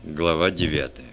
Глава 9.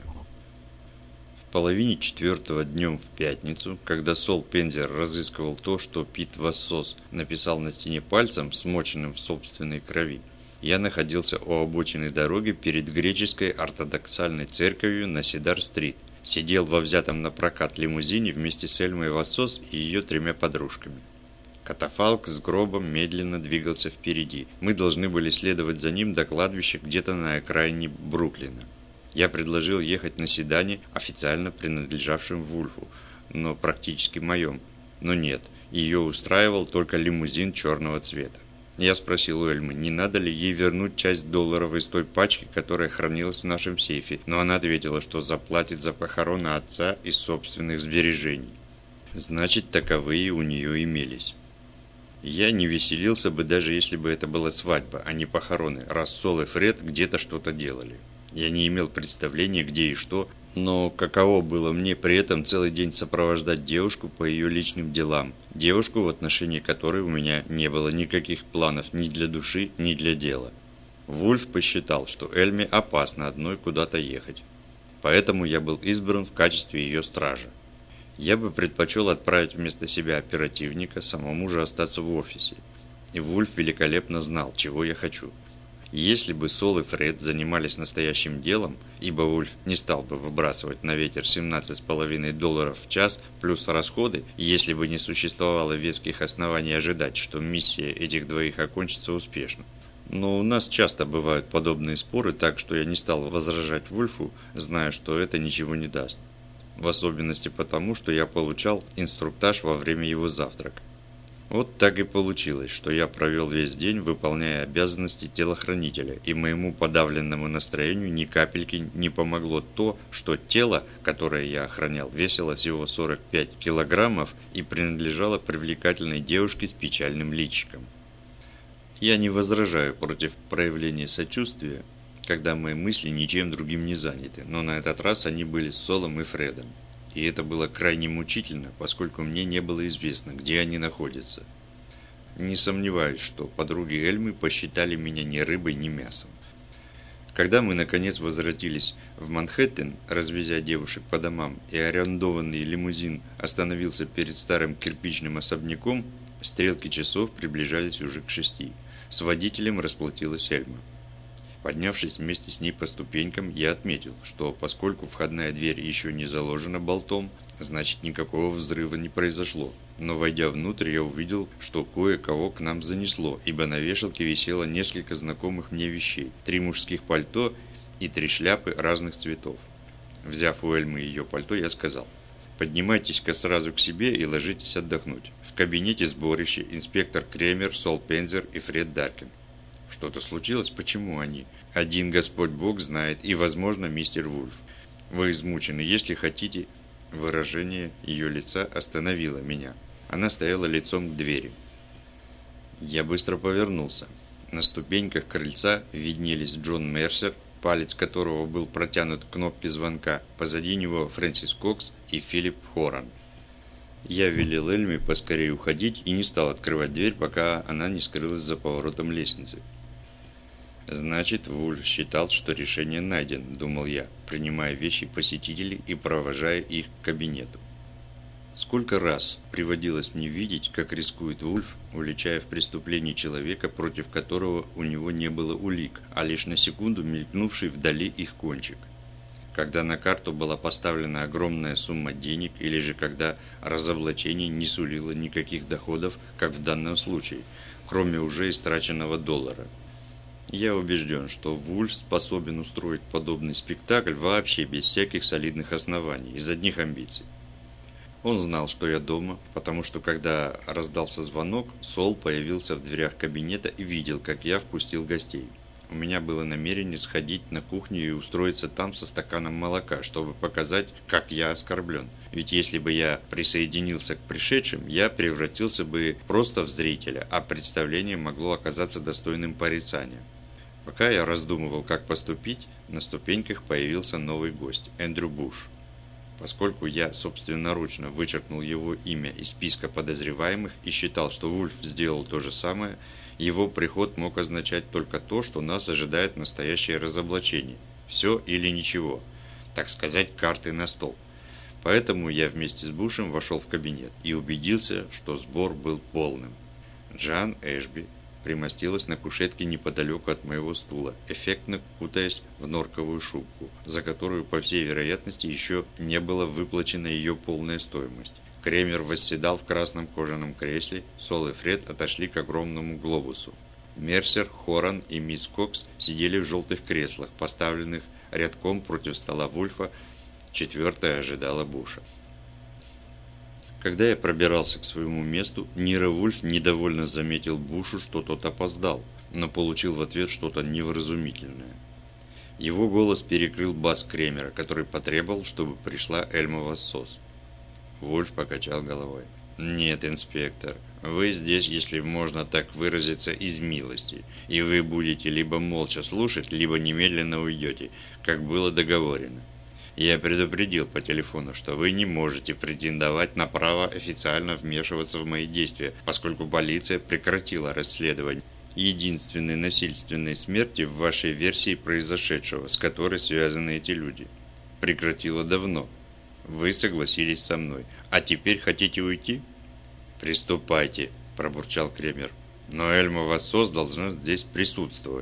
В половине четвертого днем в пятницу, когда Сол Пензер разыскивал то, что Пит Вассос написал на стене пальцем, смоченным в собственной крови, я находился у обочины дороги перед греческой ортодоксальной церковью на Сидар-стрит. Сидел во взятом на прокат лимузине вместе с Эльмой Вассос и ее 3 подружками. Катафалк с гробом медленно двигался впереди. Мы должны были следовать за ним до кладбища где-то на окраине Бруклина. Я предложил ехать на седане, официально принадлежавшем Вульфу, но практически моем. Но нет, ее устраивал только лимузин черного цвета. Я спросил у Эльмы, не надо ли ей вернуть часть долларов из той пачки, которая хранилась в нашем сейфе, но она ответила, что заплатит за похороны отца из собственных сбережений. Значит, таковые у нее имелись. Я не веселился бы, даже если бы это была свадьба, а не похороны, раз Сол и Фред где-то что-то делали. Я не имел представления, где и что, но каково было мне при этом целый день сопровождать девушку по ее личным делам, девушку, в отношении которой у меня не было никаких планов ни для души, ни для дела. Вульф посчитал, что Эльме опасно одной куда-то ехать, поэтому я был избран в качестве ее стража. Я бы предпочел отправить вместо себя оперативника, самому же остаться в офисе. И Вульф великолепно знал, чего я хочу. Если бы Сол и Фред занимались настоящим делом, ибо Вульф не стал бы выбрасывать на ветер $17,5 в час плюс расходы, если бы не существовало веских оснований ожидать, что миссия этих двоих окончится успешно. Но у нас часто бывают подобные споры, так что я не стал возражать Вульфу, зная, что это ничего не даст. В особенности потому, что я получал инструктаж во время его завтрака. Вот так и получилось, что я провел весь день, выполняя обязанности телохранителя, и моему подавленному настроению ни капельки не помогло то, что тело, которое я охранял, весило всего 45 килограммов и принадлежало привлекательной девушке с печальным личиком. Я не возражаю против проявления сочувствия, когда мои мысли ничем другим не заняты, но на этот раз они были с Солом и Фредом. И это было крайне мучительно, поскольку мне не было известно, где они находятся. Не сомневаюсь, что подруги Эльмы посчитали меня ни рыбой, ни мясом. Когда мы наконец возвратились в Манхэттен, развезя девушек по домам, и арендованный лимузин остановился перед старым кирпичным особняком, стрелки часов приближались уже к 6. С водителем расплатилась Эльма. Поднявшись вместе с ней по ступенькам, я отметил, что поскольку входная дверь еще не заложена болтом, значит никакого взрыва не произошло. Но войдя внутрь, я увидел, что кое-кого к нам занесло, ибо на вешалке висело несколько знакомых мне вещей, 3 мужских пальто и 3 шляпы разных цветов. Взяв у Эльмы ее пальто, я сказал: «Поднимайтесь-ка сразу к себе и ложитесь отдохнуть. В кабинете сборища инспектор Кремер, Сол Пензер и Фред Даркин». «Что-то случилось? Почему они?» «Один Господь Бог знает, и, возможно, мистер Вульф. Вы измучены. Если хотите...» Выражение ее лица остановило меня. Она стояла лицом к двери. Я быстро повернулся. На ступеньках крыльца виднелись Джон Мерсер, палец которого был протянут к кнопке звонка. Позади него Фрэнсис Кокс и Филипп Хоран. Я велел Эльме поскорее уходить и не стал открывать дверь, пока она не скрылась за поворотом лестницы. Значит, Вульф считал, что решение найдено, думал я, принимая вещи посетителей и провожая их к кабинету. Сколько раз приводилось мне видеть, как рискует Вульф, уличая в преступлении человека, против которого у него не было улик, а лишь на секунду мелькнувший вдали их кончик. Когда на карту была поставлена огромная сумма денег, или же когда разоблачение не сулило никаких доходов, как в данном случае, кроме уже истраченного доллара. Я убежден, что Вульф способен устроить подобный спектакль вообще без всяких солидных оснований, из одних амбиций. Он знал, что я дома, потому что когда раздался звонок, Сол появился в дверях кабинета и видел, как я впустил гостей. У меня было намерение сходить на кухню и устроиться там со стаканом молока, чтобы показать, как я оскорблен. Ведь если бы я присоединился к пришедшим, я превратился бы просто в зрителя, а представление могло оказаться достойным порицания. Пока я раздумывал, как поступить, на ступеньках появился новый гость – Эндрю Буш. Поскольку я собственноручно вычеркнул его имя из списка подозреваемых и считал, что Вульф сделал то же самое, его приход мог означать только то, что нас ожидает настоящее разоблачение. Все или ничего. Так сказать, карты на стол. Поэтому я вместе с Бушем вошел в кабинет и убедился, что сбор был полным. Джоан Эшби примостилась на кушетке неподалеку от моего стула, эффектно кутаясь в норковую шубку, за которую, по всей вероятности, еще не была выплачена ее полная стоимость. Кремер восседал в красном кожаном кресле, Сол и Фред отошли к огромному глобусу. Мерсер, Хоран и мисс Кокс сидели в желтых креслах, поставленных рядком против стола Вульфа. Четвертая ожидала Буша. Когда я пробирался к своему месту, Ниро Вульф недовольно заметил Бушу, что тот опоздал, но получил в ответ что-то невразумительное. Его голос перекрыл бас Кремера, который потребовал, чтобы пришла Эльма Вассос. Вульф покачал головой. «Нет, инспектор, вы здесь, если можно так выразиться, из милости, и вы будете либо молча слушать, либо немедленно уйдете, как было договорено. Я предупредил по телефону, что вы не можете претендовать на право официально вмешиваться в мои действия, поскольку полиция прекратила расследование единственной насильственной смерти в вашей версии произошедшего, с которой связаны эти люди. Прекратила давно. Вы согласились со мной. А теперь хотите уйти? Приступайте, пробурчал Кремер. Но Эльма Вассос должна здесь присутствовать.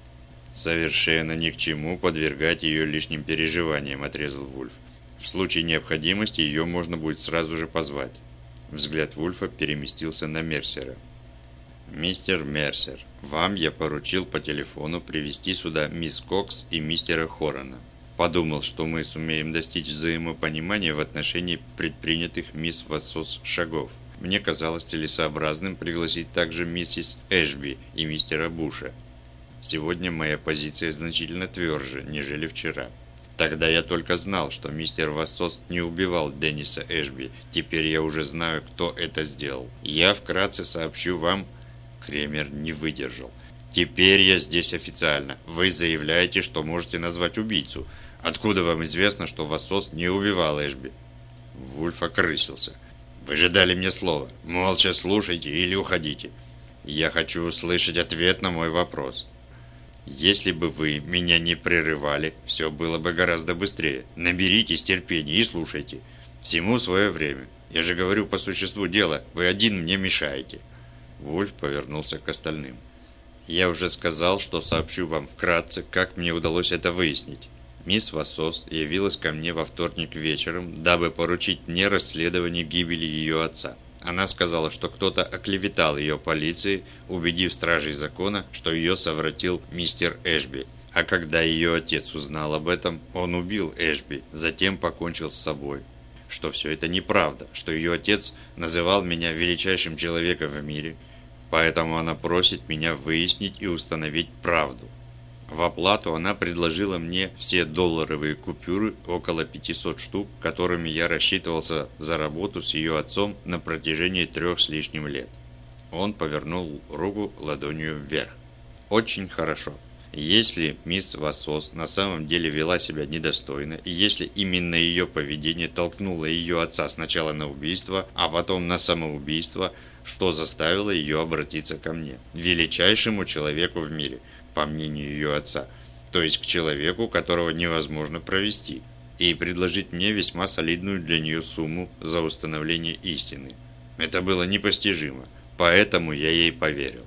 Совершенно ни к чему подвергать ее лишним переживаниям, отрезал Вульф. В случае необходимости ее можно будет сразу же позвать. Взгляд Вульфа переместился на Мерсера. «Мистер Мерсер, вам я поручил по телефону привести сюда мисс Кокс и мистера Хорана. Подумал, что мы сумеем достичь взаимопонимания в отношении предпринятых мисс Вассос шагов. Мне казалось целесообразным пригласить также миссис Эшби и мистера Буша. Сегодня моя позиция значительно тверже, нежели вчера. Тогда я только знал, что мистер Вассос не убивал Денниса Эшби. Теперь я уже знаю, кто это сделал. Я вкратце сообщу вам...» Кремер не выдержал. «Теперь я здесь официально. Вы заявляете, что можете назвать убийцу. Откуда вам известно, что Вассос не убивал Эшби?» Вульф окрысился. «Вы же дали мне слово. Молча слушайте или уходите. Я хочу услышать ответ на мой вопрос. Если бы вы меня не прерывали, все было бы гораздо быстрее. Наберитесь терпения и слушайте. Всему свое время. Я же говорю по существу дела. Вы один мне мешаете». Вульф повернулся к остальным. «Я уже сказал, что сообщу вам вкратце, как мне удалось это выяснить. Мисс Вассос явилась ко мне во вторник вечером, дабы поручить мне расследование гибели ее отца. Она сказала, что кто-то оклеветал ее полиции, убедив стражей закона, что ее совратил мистер Эшби. А когда ее отец узнал об этом, он убил Эшби, затем покончил с собой. Что все это неправда, что ее отец называл меня величайшим человеком в мире, поэтому она просит меня выяснить и установить правду. В оплату она предложила мне все долларовые купюры, около 500 штук, которыми я рассчитывался за работу с ее отцом на протяжении 3 с лишним лет». Он повернул руку ладонью вверх. «Очень хорошо. Если мисс Вассос на самом деле вела себя недостойно, и если именно ее поведение толкнуло ее отца сначала на убийство, а потом на самоубийство, что заставило ее обратиться ко мне, величайшему человеку в мире, по мнению ее отца, то есть к человеку, которого невозможно провести, и предложить мне весьма солидную для нее сумму за установление истины. Это было непостижимо, поэтому я ей поверил».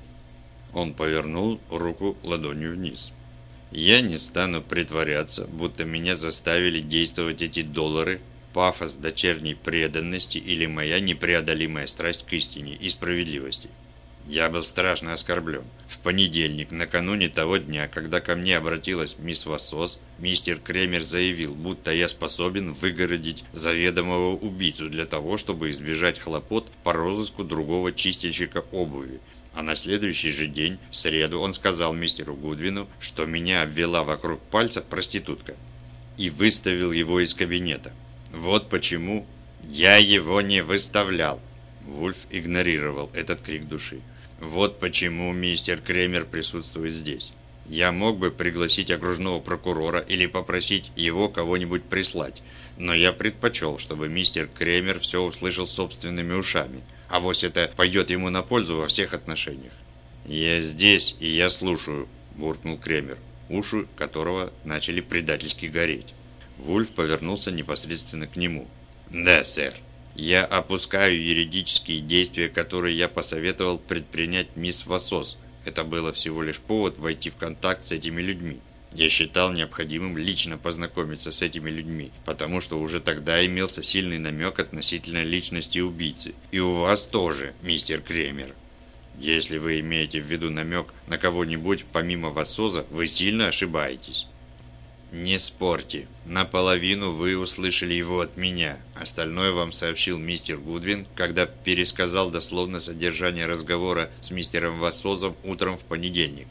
Он повернул руку ладонью вниз. «Я не стану притворяться, будто меня заставили действовать эти доллары, пафос дочерней преданности или моя непреодолимая страсть к истине и справедливости. Я был страшно оскорблен. В понедельник, накануне того дня, когда ко мне обратилась мисс Вассос, мистер Кремер заявил, будто я способен выгородить заведомого убийцу для того, чтобы избежать хлопот по розыску другого чистильщика обуви. А на следующий же день, в среду, он сказал мистеру Гудвину, что меня обвела вокруг пальца проститутка, и выставил его из кабинета. Вот почему я его не выставлял». Вульф игнорировал этот крик души. «Вот почему мистер Кремер присутствует здесь. Я мог бы пригласить окружного прокурора или попросить его кого-нибудь прислать, но я предпочел, чтобы мистер Кремер все услышал собственными ушами. Авось это пойдет ему на пользу во всех отношениях». «Я здесь, и я слушаю», – буркнул Кремер. уши которого начали предательски гореть. Вульф повернулся непосредственно к нему. «Да, сэр. Я опускаю юридические действия, которые я посоветовал предпринять мисс Вассос. Это было всего лишь повод войти в контакт с этими людьми. Я считал необходимым лично познакомиться с этими людьми, потому что уже тогда имелся сильный намек относительно личности убийцы. И у вас тоже, мистер Кремер. Если вы имеете в виду намек на кого-нибудь помимо Вассоза, вы сильно ошибаетесь». «Не спорьте. Наполовину вы услышали его от меня. Остальное вам сообщил мистер Гудвин, когда пересказал дословно содержание разговора с мистером Вассозом утром в понедельник.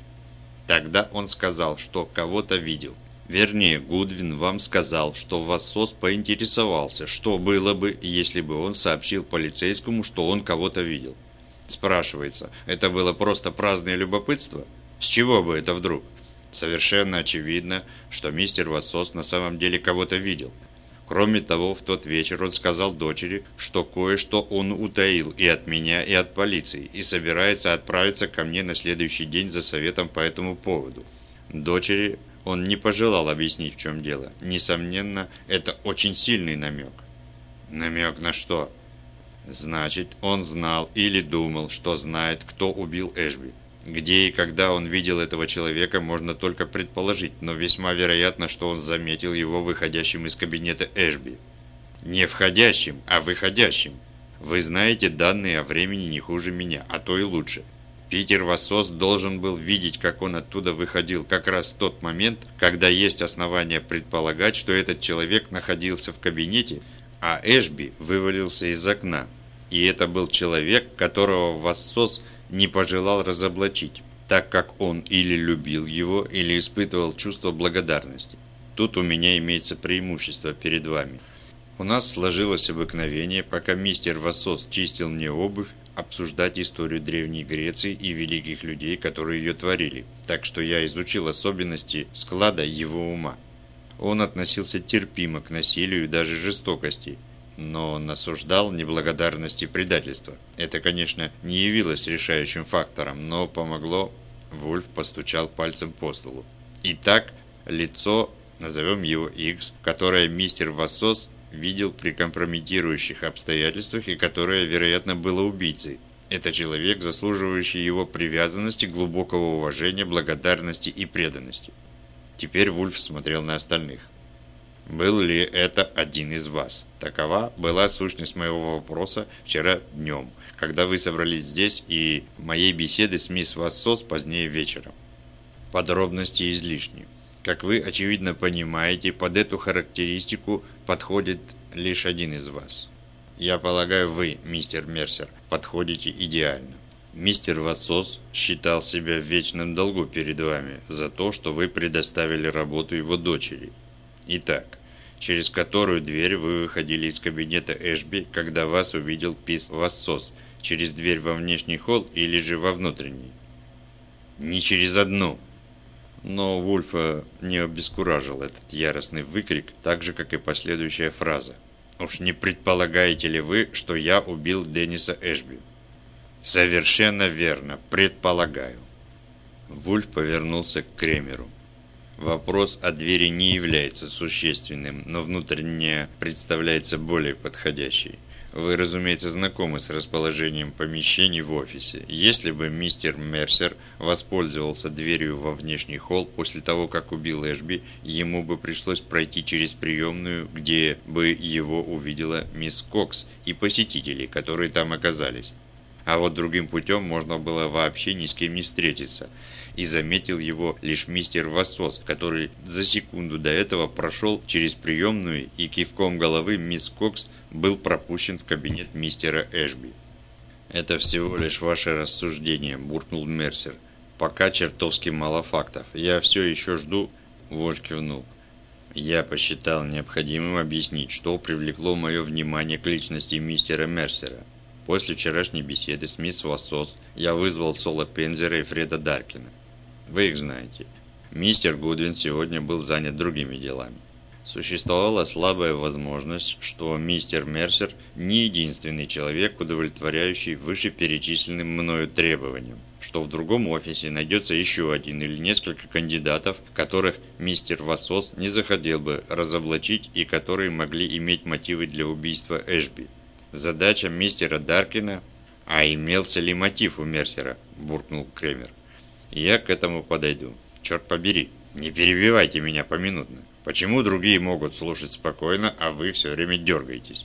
Тогда он сказал, что кого-то видел. Вернее, Гудвин вам сказал, что Вассоз поинтересовался, что было бы, если бы он сообщил полицейскому, что он кого-то видел. Спрашивается, это было просто праздное любопытство? С чего бы это вдруг? Совершенно очевидно, что мистер Вассос на самом деле кого-то видел. Кроме того, в тот вечер он сказал дочери, что кое-что он утаил и от меня, и от полиции, и собирается отправиться ко мне на следующий день за советом по этому поводу. Дочери он не пожелал объяснить, в чем дело. Несомненно, это очень сильный намек. Намек на что? Значит, он знал или думал, что знает, кто убил Эшби. Где и когда он видел этого человека, можно только предположить, но весьма вероятно, что он заметил его выходящим из кабинета Эшби. Не входящим, а выходящим. Вы знаете данные о времени не хуже меня, а то и лучше. Питер Вассос должен был видеть, как он оттуда выходил как раз в тот момент, когда есть основания предполагать, что этот человек находился в кабинете, а Эшби вывалился из окна. И это был человек, которого Вассос не пожелал разоблачить, так как он или любил его, или испытывал чувство благодарности. Тут у меня имеется преимущество перед вами. У нас сложилось обыкновение, пока мистер Вассос чистил мне обувь, обсуждать историю Древней Греции и великих людей, которые ее творили, так что я изучил особенности склада его ума. Он относился терпимо к насилию и даже жестокости, но он осуждал неблагодарность и предательство. Это, конечно, не явилось решающим фактором, но помогло. Вульф постучал пальцем по столу. Итак, лицо, назовем его X, которое мистер Вассос видел при компрометирующих обстоятельствах и которое, вероятно, было убийцей. Это человек, заслуживающий его привязанности, глубокого уважения, благодарности и преданности. Теперь Вульф смотрел на остальных. Был ли это один из вас? Такова была сущность моего вопроса вчера днем, когда вы собрались здесь, и моей беседы с мисс Вассос позднее вечером. Подробности излишни. Как вы, очевидно, понимаете, под эту характеристику подходит лишь один из вас. Я полагаю, вы, мистер Мерсер, подходите идеально. Мистер Вассос считал себя в вечном долгу перед вами за то, что вы предоставили работу его дочери. Итак, через которую дверь вы выходили из кабинета Эшби, когда вас увидел Пит Вассос? Через дверь во внешний холл или же во внутренний? Не через одну. Но Вульфа не обескуражил этот яростный выкрик, так же, как и последующая фраза. «Уж не предполагаете ли вы, что я убил Денниса Эшби?» «Совершенно верно, предполагаю». Вульф повернулся к Кремеру. Вопрос о двери не является существенным, но внутренняя представляется более подходящей. Вы, разумеется, знакомы с расположением помещений в офисе. Если бы мистер Мерсер воспользовался дверью во внешний холл после того, как убил Эшби, ему бы пришлось пройти через приемную, где бы его увидела мисс Кокс и посетители, которые там оказались. А вот другим путем можно было вообще ни с кем не встретиться. И заметил его лишь мистер Вассос, который за секунду до этого прошел через приемную и кивком головы мисс Кокс был пропущен в кабинет мистера Эшби. «Это всего лишь ваше рассуждение», – буркнул Мерсер. «Пока чертовски мало фактов. Я все еще жду...» – Вольф кивнул. «Я посчитал необходимым объяснить, что привлекло мое внимание к личности мистера Мерсера. После вчерашней беседы с мисс Вассос я вызвал Сола Пензера и Фреда Даркина. Вы их знаете. Мистер Гудвин сегодня был занят другими делами. Существовала слабая возможность, что мистер Мерсер не единственный человек, удовлетворяющий вышеперечисленным мною требованиям, что в другом офисе найдется еще один или несколько кандидатов, которых мистер Вассос не захотел бы разоблачить и которые могли иметь мотивы для убийства Эшби. Задача мистера Даркина. «А имелся ли мотив у Мерсера?» – буркнул Кремер. «Я к этому подойду. Черт побери, не перебивайте меня поминутно. Почему другие могут слушать спокойно, а вы все время дергаетесь?»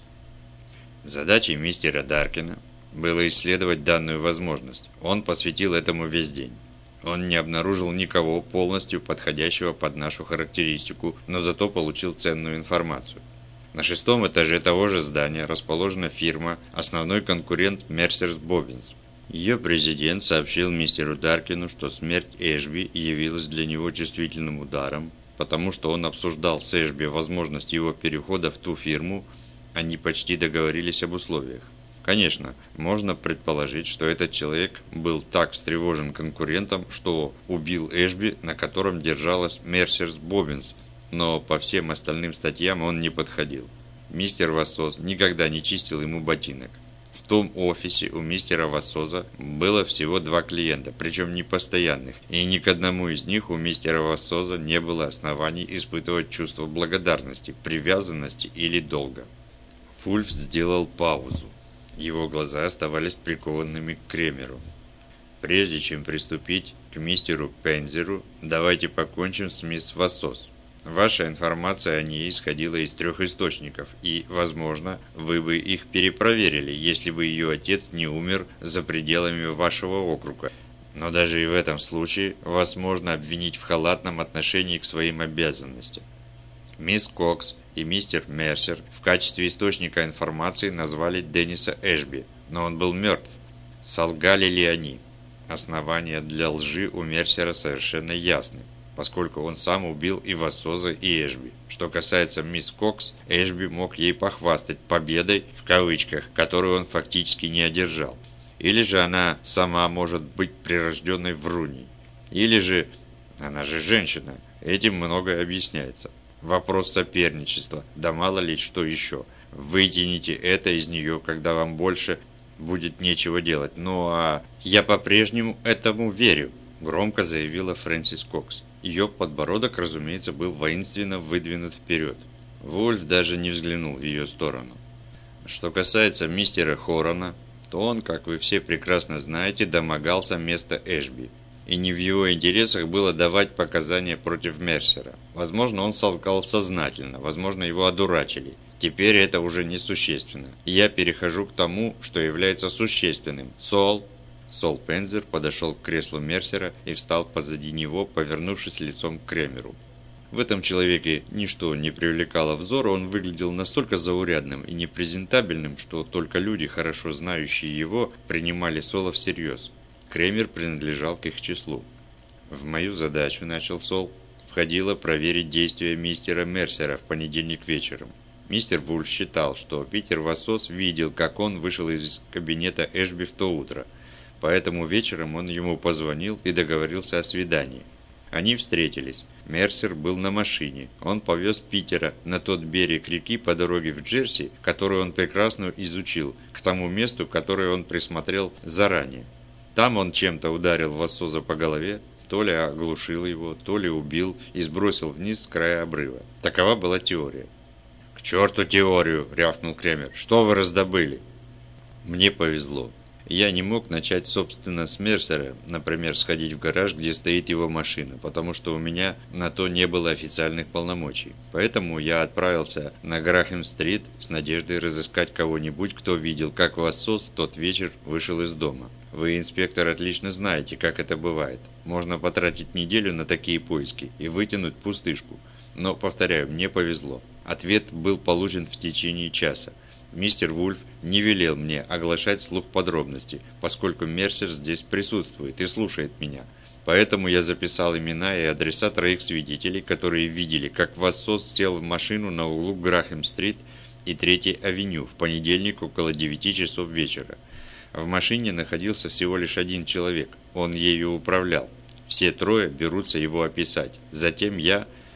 Задачей мистера Даркина было исследовать данную возможность. Он посвятил этому весь день. Он не обнаружил никого полностью подходящего под нашу характеристику, но зато получил ценную информацию. На 6-м этаже того же здания расположена фирма, основной конкурент Mercer's Bobbins. Ее президент сообщил мистеру Даркину, что смерть Эшби явилась для него чувствительным ударом, потому что он обсуждал с Эшби возможность его перехода в ту фирму, они почти договорились об условиях. Конечно, можно предположить, что этот человек был так встревожен конкурентом, что убил Эшби, на котором держалась Mercer's Bobbins, но по всем остальным статьям он не подходил. Мистер Вассос никогда не чистил ему ботинок. В том офисе у мистера Вассоза было всего 2 клиента, причем непостоянных, и ни к одному из них у мистера Вассоза не было оснований испытывать чувство благодарности, привязанности или долга. Вульф сделал паузу. Его глаза оставались прикованными к Кремеру. «Прежде чем приступить к мистеру Пензеру, давайте покончим с мисс Вассос. Ваша информация о ней исходила из 3 источников, и, возможно, вы бы их перепроверили, если бы ее отец не умер за пределами вашего округа. Но даже и в этом случае вас можно обвинить в халатном отношении к своим обязанностям. Мисс Кокс и мистер Мерсер в качестве источника информации назвали Денниса Эшби, но он был мертв. Солгали ли они? Основания для лжи у Мерсера совершенно ясны, поскольку он сам убил и Вассоза, и Эшби. Что касается мисс Кокс, Эшби мог ей похвастать «победой», в кавычках, которую он фактически не одержал. Или же она сама может быть прирожденной вруньей. Или же, она же женщина, этим многое объясняется. Вопрос соперничества, да мало ли что еще. Вытяните это из нее, когда вам больше будет нечего делать. Ну а я по-прежнему этому верю, громко заявила Фрэнсис Кокс. Ее подбородок, разумеется, был воинственно выдвинут вперед. Вульф даже не взглянул в ее сторону. Что касается мистера Хорона, то он, как вы все прекрасно знаете, домогался места Эшби. И не в его интересах было давать показания против Мерсера. Возможно, он солгал сознательно, возможно, его одурачили. Теперь это уже несущественно. И я перехожу к тому, что является существенным. Сол Пензер подошел к креслу Мерсера и встал позади него, повернувшись лицом к Кремеру. В этом человеке ничто не привлекало взора, он выглядел настолько заурядным и непрезентабельным, что только люди, хорошо знающие его, принимали Сола всерьез. Кремер принадлежал к их числу. «В мою задачу, — начал Сол, — входило проверить действия мистера Мерсера в понедельник вечером. Мистер Вульф считал, что Питер Вассос видел, как он вышел из кабинета Эшби в то утро. Поэтому вечером он ему позвонил и договорился о свидании. Они встретились. Мерсер был на машине. Он повез Питера на тот берег реки по дороге в Джерси, которую он прекрасно изучил, к тому месту, которое он присмотрел заранее. Там он чем-то ударил Вассоза по голове, то ли оглушил его, то ли убил и сбросил вниз с края обрыва. Такова была теория. «К черту теорию!» – рявкнул Кремер. «Что вы раздобыли?» «Мне повезло. Я не мог начать, собственно, с Мерсера, например, сходить в гараж, где стоит его машина, потому что у меня на то не было официальных полномочий. Поэтому я отправился на Грэхэм-стрит с надеждой разыскать кого-нибудь, кто видел, как Вассос в тот вечер вышел из дома. Вы, инспектор, отлично знаете, как это бывает. Можно потратить неделю на такие поиски и вытянуть пустышку. Но, повторяю, мне повезло. Ответ был получен в течение часа. Мистер Вульф не велел мне оглашать вслух подробности, поскольку Мерсер здесь присутствует и слушает меня. Поэтому я записал имена и адреса 3 свидетелей, которые видели, как Вассос сел в машину на углу Грэхэм-стрит и 3-й авеню в понедельник около 9 часов вечера. В машине находился всего лишь один человек, он ею управлял. Все 3 берутся его описать. Затем я...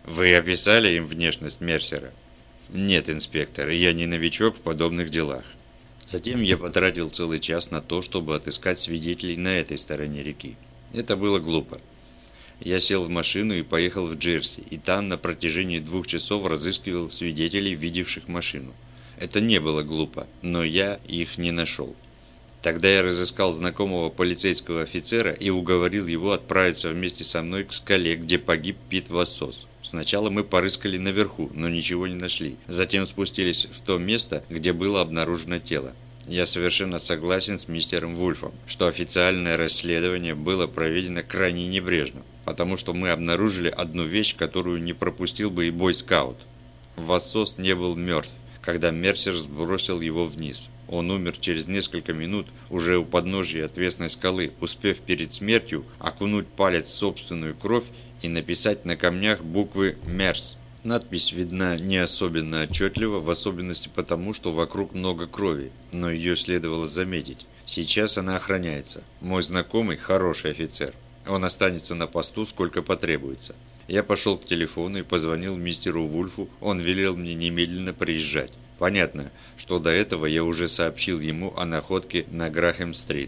Вы описали им внешность Мерсера? Нет, инспектор, я не новичок в подобных делах. Затем я потратил целый час на то, чтобы отыскать свидетелей на этой стороне реки. Это было глупо. Я сел в машину и поехал в Джерси, и там на протяжении 2 часов разыскивал свидетелей, видевших машину. Это не было глупо, но я их не нашел. Тогда я разыскал знакомого полицейского офицера и уговорил его отправиться вместе со мной к скале, где погиб Пит Вассос. Сначала мы порыскали наверху, но ничего не нашли. Затем спустились в то место, где было обнаружено тело. Я совершенно согласен с мистером Вульфом, что официальное расследование было проведено крайне небрежно, потому что мы обнаружили одну вещь, которую не пропустил бы и бойскаут. Вассос не был мертв, когда Мерсер сбросил его вниз. Он умер через несколько минут уже у подножия отвесной скалы, успев перед смертью окунуть палец в собственную кровь и написать на камнях буквы «Мерс». Надпись видна не особенно отчетливо, в особенности потому, что вокруг много крови, но ее следовало заметить. Сейчас она охраняется. Мой знакомый – хороший офицер. Он останется на посту, сколько потребуется. Я пошел к телефону и позвонил мистеру Вульфу, он велел мне немедленно приезжать. Понятно, что до этого я уже сообщил ему о находке на Грэхэм-стрит.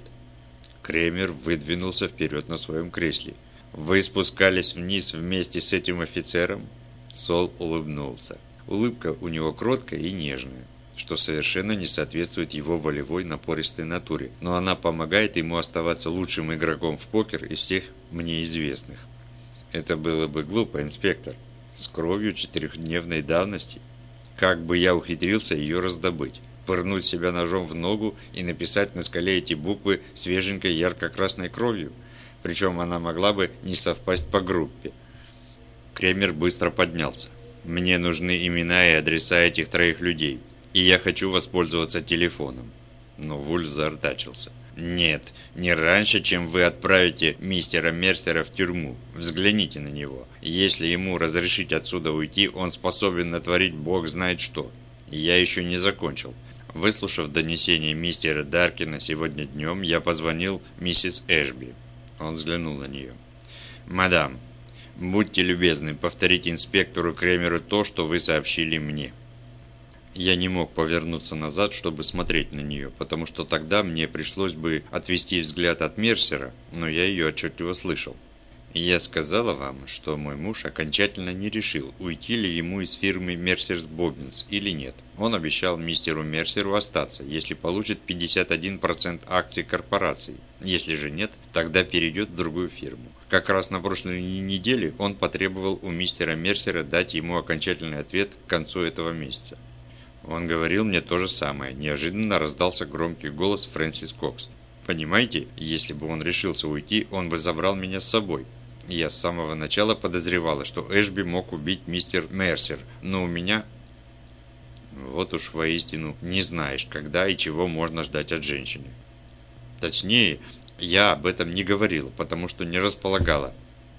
Кремер выдвинулся вперед на своем кресле. «Вы спускались вниз вместе с этим офицером?» Сол улыбнулся. Улыбка у него кроткая и нежная, что совершенно не соответствует его волевой напористой натуре, но она помогает ему оставаться лучшим игроком в покер из всех мне известных. Это было бы глупо, инспектор. С кровью 4-дневной давности. Как бы я ухитрился ее раздобыть? Пырнуть себя ножом в ногу и написать на скале эти буквы свеженькой ярко-красной кровью? Причем она могла бы не совпасть по группе. Кремер быстро поднялся. «Мне нужны имена и адреса этих 3 людей, и я хочу воспользоваться телефоном». Но Вульф заортачился. «Нет, не раньше, чем вы отправите мистера Мерсера в тюрьму. Взгляните на него. Если ему разрешить отсюда уйти, он способен натворить бог знает что. Я еще не закончил. Выслушав донесение мистера Даркина сегодня днем, я позвонил миссис Эшби». Он взглянул на нее. «Мадам, будьте любезны, повторите инспектору Кремеру то, что вы сообщили мне». Я не мог повернуться назад, чтобы смотреть на нее, потому что тогда мне пришлось бы отвести взгляд от Мерсера, но я ее отчетливо слышал. «Я сказала вам, что мой муж окончательно не решил, уйти ли ему из фирмы Мерсерс Боббинс или нет. Он обещал мистеру Мерсеру остаться, если получит 51% акций корпорации. Если же нет, тогда перейдет в другую фирму. Как раз на прошлой неделе он потребовал у мистера Мерсера дать ему окончательный ответ к концу этого месяца. Он говорил мне то же самое. Неожиданно раздался громкий голос Фрэнсис Кокс. Понимаете, если бы он решился уйти, он бы забрал меня с собой. Я с самого начала подозревала, что Эшби мог убить мистер Мерсер, но у меня... Вот уж воистину не знаешь, когда и чего можно ждать от женщины. Точнее, я об этом не говорила, потому что не располагала.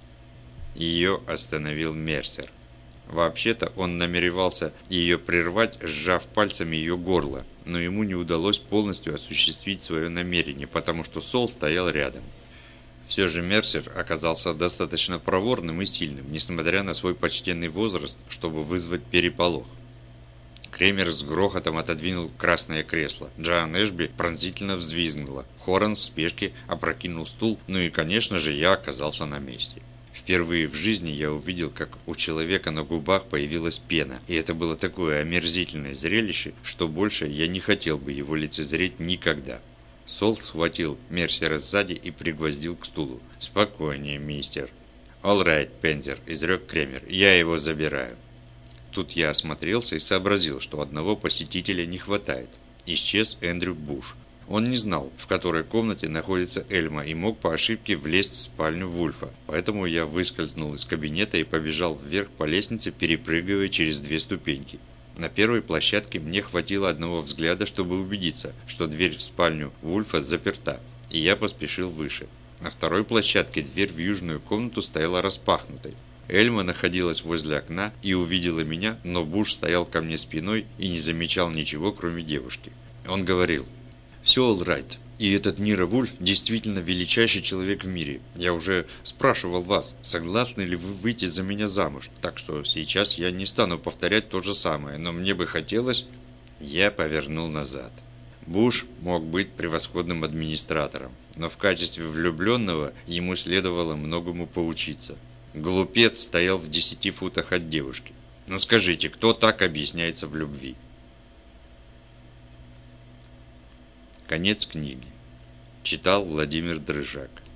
Ее остановил Мерсер. Вообще-то он намеревался ее прервать, сжав пальцами ее горло, но ему не удалось полностью осуществить свое намерение, потому что Сол стоял рядом. Все же Мерсер оказался достаточно проворным и сильным, несмотря на свой почтенный возраст, чтобы вызвать переполох. Кремер с грохотом отодвинул красное кресло. Джоан Эшби пронзительно взвизгнула. Хоран в спешке опрокинул стул, ну и, конечно же, я оказался на месте. Впервые в жизни я увидел, как у человека на губах появилась пена, и это было такое омерзительное зрелище, что больше я не хотел бы его лицезреть никогда. Сол схватил Мерсера сзади и пригвоздил к стулу. «Спокойнее, мистер». «All right, Пензер», – изрек Кремер, – «я его забираю». Тут я осмотрелся и сообразил, что одного посетителя не хватает. Исчез Эндрю Буш. Он не знал, в которой комнате находится Эльма, и мог по ошибке влезть в спальню Вульфа. Поэтому я выскользнул из кабинета и побежал вверх по лестнице, перепрыгивая через 2 ступеньки. На первой площадке мне хватило одного взгляда, чтобы убедиться, что дверь в спальню Вульфа заперта, и я поспешил выше. На второй площадке дверь в южную комнату стояла распахнутой. Эльма находилась возле окна и увидела меня, но Буш стоял ко мне спиной и не замечал ничего, кроме девушки. Он говорил: «Все all right. И этот Ниро Вульф действительно величайший человек в мире. Я уже спрашивал вас, согласны ли вы выйти за меня замуж. Так что сейчас я не стану повторять то же самое, но мне бы хотелось... Я повернул назад. Буш мог быть превосходным администратором, но в качестве влюбленного ему следовало многому поучиться. Глупец стоял в 10 футах от девушки. Ну скажите, кто так объясняется в любви? Конец книги. Читал Владимир Дрыжак.